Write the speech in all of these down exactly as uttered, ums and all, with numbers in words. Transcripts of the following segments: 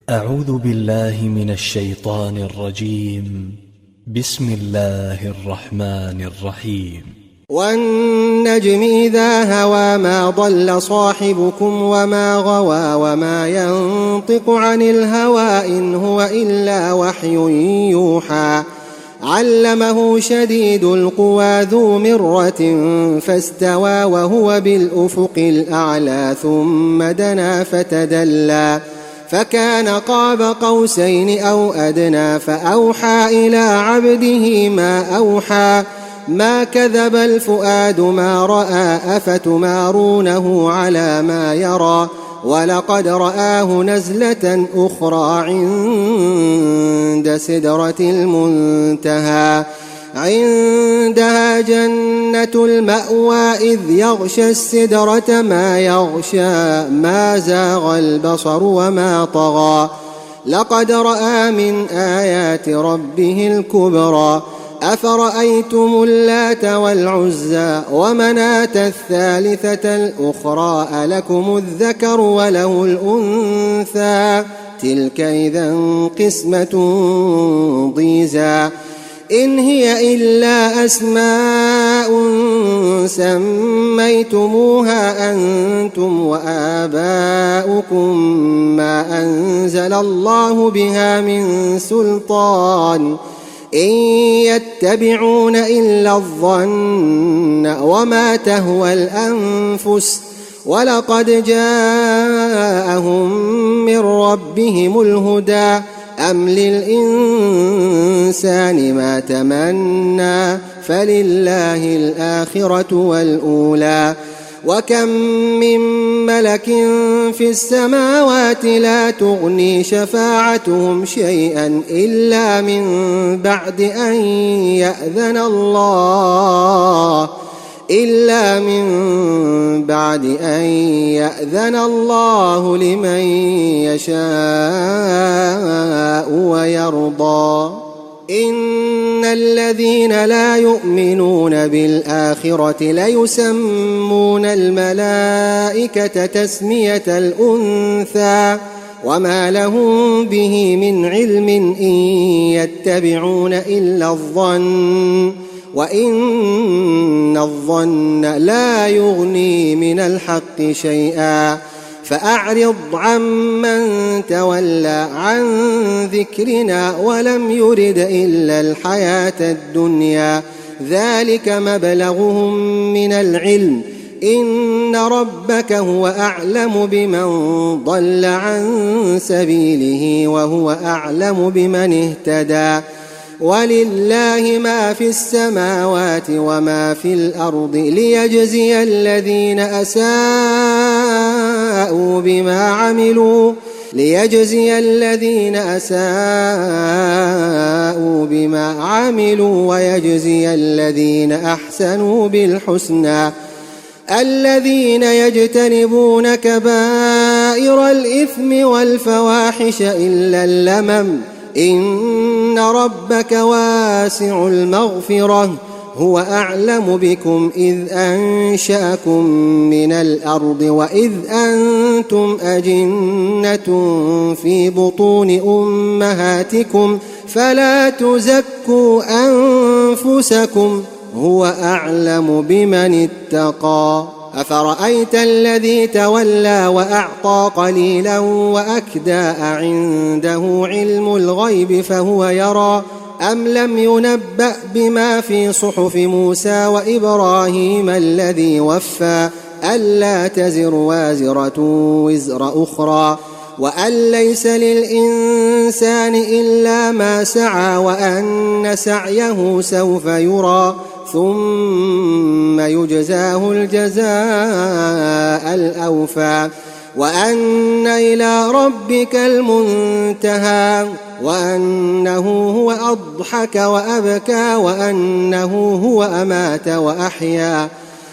أعوذ بالله من الشيطان الرجيم. بسم الله الرحمن الرحيم. والنجم إذا هوى ما ضل صاحبكم وما غوى وما ينطق عن الهوى إن هو إلا وحي يوحى علمه شديد القوى ذو مرة فاستوى وهو بالأفق الأعلى ثم دنا فتدلى فكان قاب قوسين أو أدنى فأوحى إلى عبده ما أوحى ما كذب الفؤاد ما رأى أفتمارونه على ما يرى ولقد رآه نزلة أخرى عند سدرة المنتهى عندها جنة المأوى إذ يغشى السدرة ما يغشى ما زاغ البصر وما طغى لقد رأى من آيات ربه الكبرى أفرأيتم اللات والعزى ومناة الثالثة الأخرى ألكم الذكر وله الأنثى تلك إذا قسمة ضيزى إن هي إلا أسماء سميتموها أنتم وآباؤكم ما أنزل الله بها من سلطان إن يتبعون إلا الظن وما تهوى الأنفس ولقد جاءهم من ربهم الهدى أم للإنسان ما تمنى فلله الآخرة والأولى وكم من ملك في السماوات لا تغني شفاعتهم شيئا إلا من بعد أن يأذن الله إلا من بعد أن يأذن الله لمن يشاء ويرضى إن الذين لا يؤمنون بالآخرة ليسمون الملائكة تسمية الأنثى وما لهم به من علم إن يتبعون إلا الظن وإن الظن لا يغني من الحق شيئا فأعرض عمن تولى عن ذكرنا ولم يرد إلا الحياة الدنيا ذلك مبلغهم من العلم إن ربك هو أعلم بمن ضل عن سبيله وهو أعلم بمن اهتدى ولله ما في السماوات وما في الأرض ليجزي الذين أساءوا بما عملوا ليجزي الذين أساءوا بما عملوا ويجزي الذين أحسنوا بالحسنى الذين يجتنبون كبائر الإثم والفواحش إلا اللمم إن ربك واسع المغفرة هو أعلم بكم إذ أنشأكم من الأرض وإذ أنتم أجنة في بطون أمهاتكم فلا تزكوا أنفسكم هو أعلم بمن اتقى أفرأيت الذي تولى وأعطى قليلا وأكدى عنده علم الغيب فهو يرى أم لم ينبأ بما في صحف موسى وإبراهيم الذي وفى ألا تزر وازرة وزر أخرى وأن ليس للإنسان إلا ما سعى وأن سعيه سوف يرى ثم يجزاه الجزاء الأوفى وأن إلى ربك المنتهى وأنه هو أضحك وأبكى وأنه هو أمات وأحيا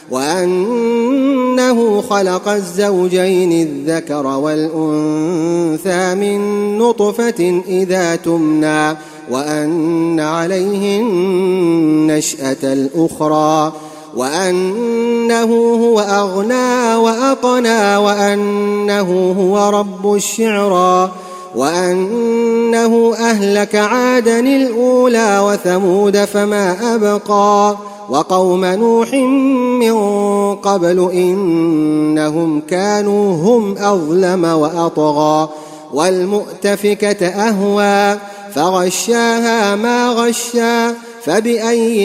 وأنه خلق الزوجين الذكر والأنثى من نطفة إذا تمنى وأن عليه النشأة الأخرى وأنه هو أغنى وأقنى وأنه هو رب الشعرى وأنه أهلك عادا الأولى وثمود فما أبقى وقوم نوح من قبل إنهم كانوا هم أظلم وأطغى والمؤتفكة أهوى فغشاها ما غشا فبأي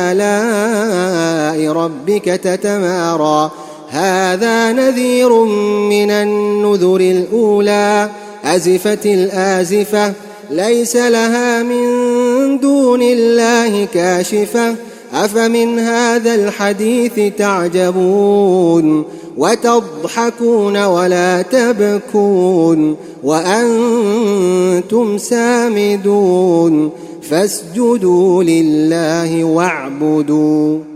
آلاء ربك تتمارى هذا نذير من النذر الأولى أزفت الآزفة ليس لها من دون الله كاشفة أفمن هذا الحديث تعجبون وتضحكون ولا تبكون وأنتم سامدون فاسجدوا لله واعبدوا